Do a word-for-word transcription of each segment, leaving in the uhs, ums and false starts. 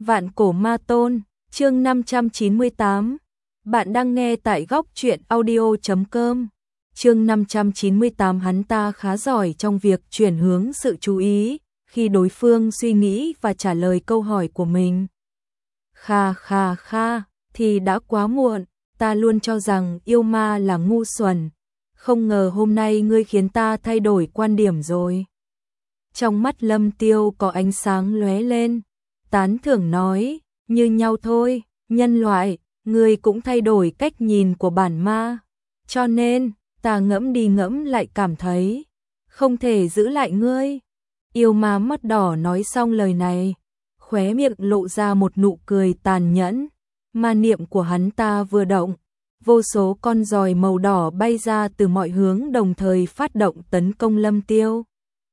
Vạn cổ ma tôn, chương năm trăm chín mươi tám. Bạn đang nghe tại góc truyện audio chấm com. Chương năm trăm chín mươi tám, hắn ta khá giỏi trong việc chuyển hướng sự chú ý khi đối phương suy nghĩ và trả lời câu hỏi của mình. Kha kha kha, thì đã quá muộn, ta luôn cho rằng yêu ma là ngu xuẩn. Không ngờ hôm nay ngươi khiến ta thay đổi quan điểm rồi. Trong mắt Lâm Tiêu có ánh sáng lóe lên, tán thưởng nói, như nhau thôi, nhân loại, ngươi cũng thay đổi cách nhìn của bản ma. Cho nên, ta ngẫm đi ngẫm lại cảm thấy, không thể giữ lại ngươi. Yêu ma mắt đỏ nói xong lời này, khóe miệng lộ ra một nụ cười tàn nhẫn. Ma niệm của hắn ta vừa động, vô số con giòi màu đỏ bay ra từ mọi hướng đồng thời phát động tấn công Lâm Tiêu.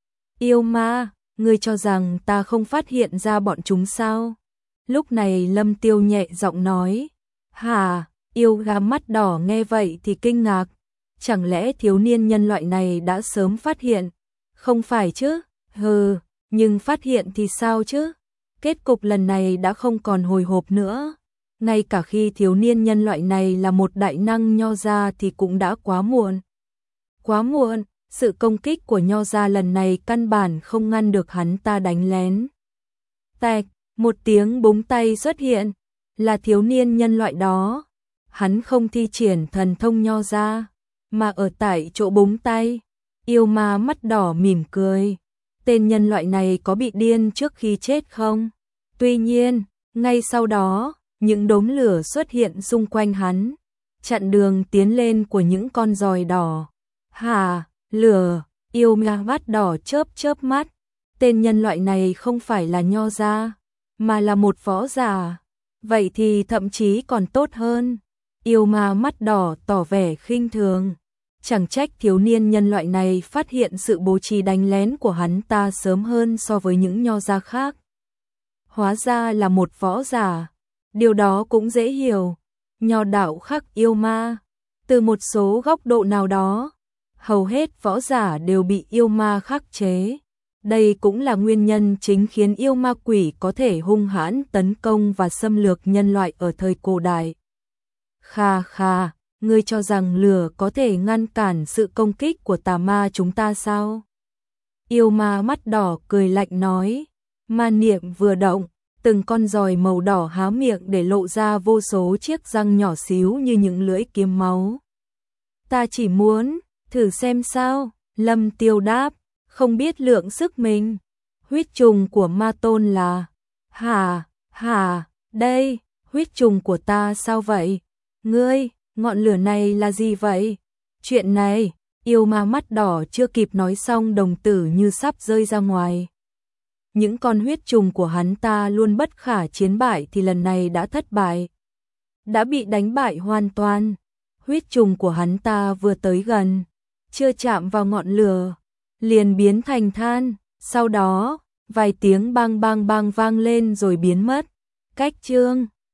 Yêu ma, ngươi cho rằng ta không phát hiện ra bọn chúng sao? Lúc này Lâm Tiêu nhẹ giọng nói. Hả? Yêu gà mắt đỏ nghe vậy thì kinh ngạc. Chẳng lẽ thiếu niên nhân loại này đã sớm phát hiện? Không phải chứ? Hừ, nhưng phát hiện thì sao chứ? Kết cục lần này đã không còn hồi hộp nữa. Ngay cả khi thiếu niên nhân loại này là một đại năng nho gia thì cũng đã quá muộn. Quá muộn, sự công kích của nho gia lần này căn bản không ngăn được hắn ta đánh lén. Tạch, một tiếng búng tay xuất hiện, là thiếu niên nhân loại đó. Hắn không thi triển thần thông nho gia, mà ở tại chỗ búng tay. Yêu ma mắt đỏ mỉm cười. Tên nhân loại này có bị điên trước khi chết không? Tuy nhiên, ngay sau đó, những đốm lửa xuất hiện xung quanh hắn, chặn đường tiến lên của những con giòi đỏ. Hả, lửa, yêu ma mắt đỏ chớp chớp mắt. Tên nhân loại này không phải là nho gia, mà là một võ giả. Vậy thì thậm chí còn tốt hơn. Yêu ma mắt đỏ tỏ vẻ khinh thường. Chẳng trách thiếu niên nhân loại này phát hiện sự bố trí đánh lén của hắn ta sớm hơn so với những nho gia khác. Hóa ra là một võ giả. Điều đó cũng dễ hiểu. Nho đạo khắc yêu ma. Từ một số góc độ nào đó, hầu hết võ giả đều bị yêu ma khắc chế. Đây cũng là nguyên nhân chính khiến yêu ma quỷ có thể hung hãn tấn công và xâm lược nhân loại ở thời cổ đại. Kha kha, ngươi cho rằng lửa có thể ngăn cản sự công kích của tà ma chúng ta sao? Yêu ma mắt đỏ cười lạnh nói. Ma niệm vừa động, từng con giòi màu đỏ há miệng để lộ ra vô số chiếc răng nhỏ xíu như những lưỡi kiếm máu. Ta chỉ muốn thử xem sao, Lâm Tiêu đáp, không biết lượng sức mình. Huyết trùng của ma tôn là... Hả, hả, đây, huyết trùng của ta sao vậy? Ngươi, ngọn lửa này là gì vậy? Chuyện này, yêu ma mắt đỏ chưa kịp nói xong đồng tử như sắp rơi ra ngoài. Những con huyết trùng của hắn ta luôn bất khả chiến bại thì lần này đã thất bại. Đã bị đánh bại hoàn toàn. Huyết trùng của hắn ta vừa tới gần, chưa chạm vào ngọn lửa, liền biến thành than. Sau đó, vài tiếng bang bang bang vang lên rồi biến mất. Cách chương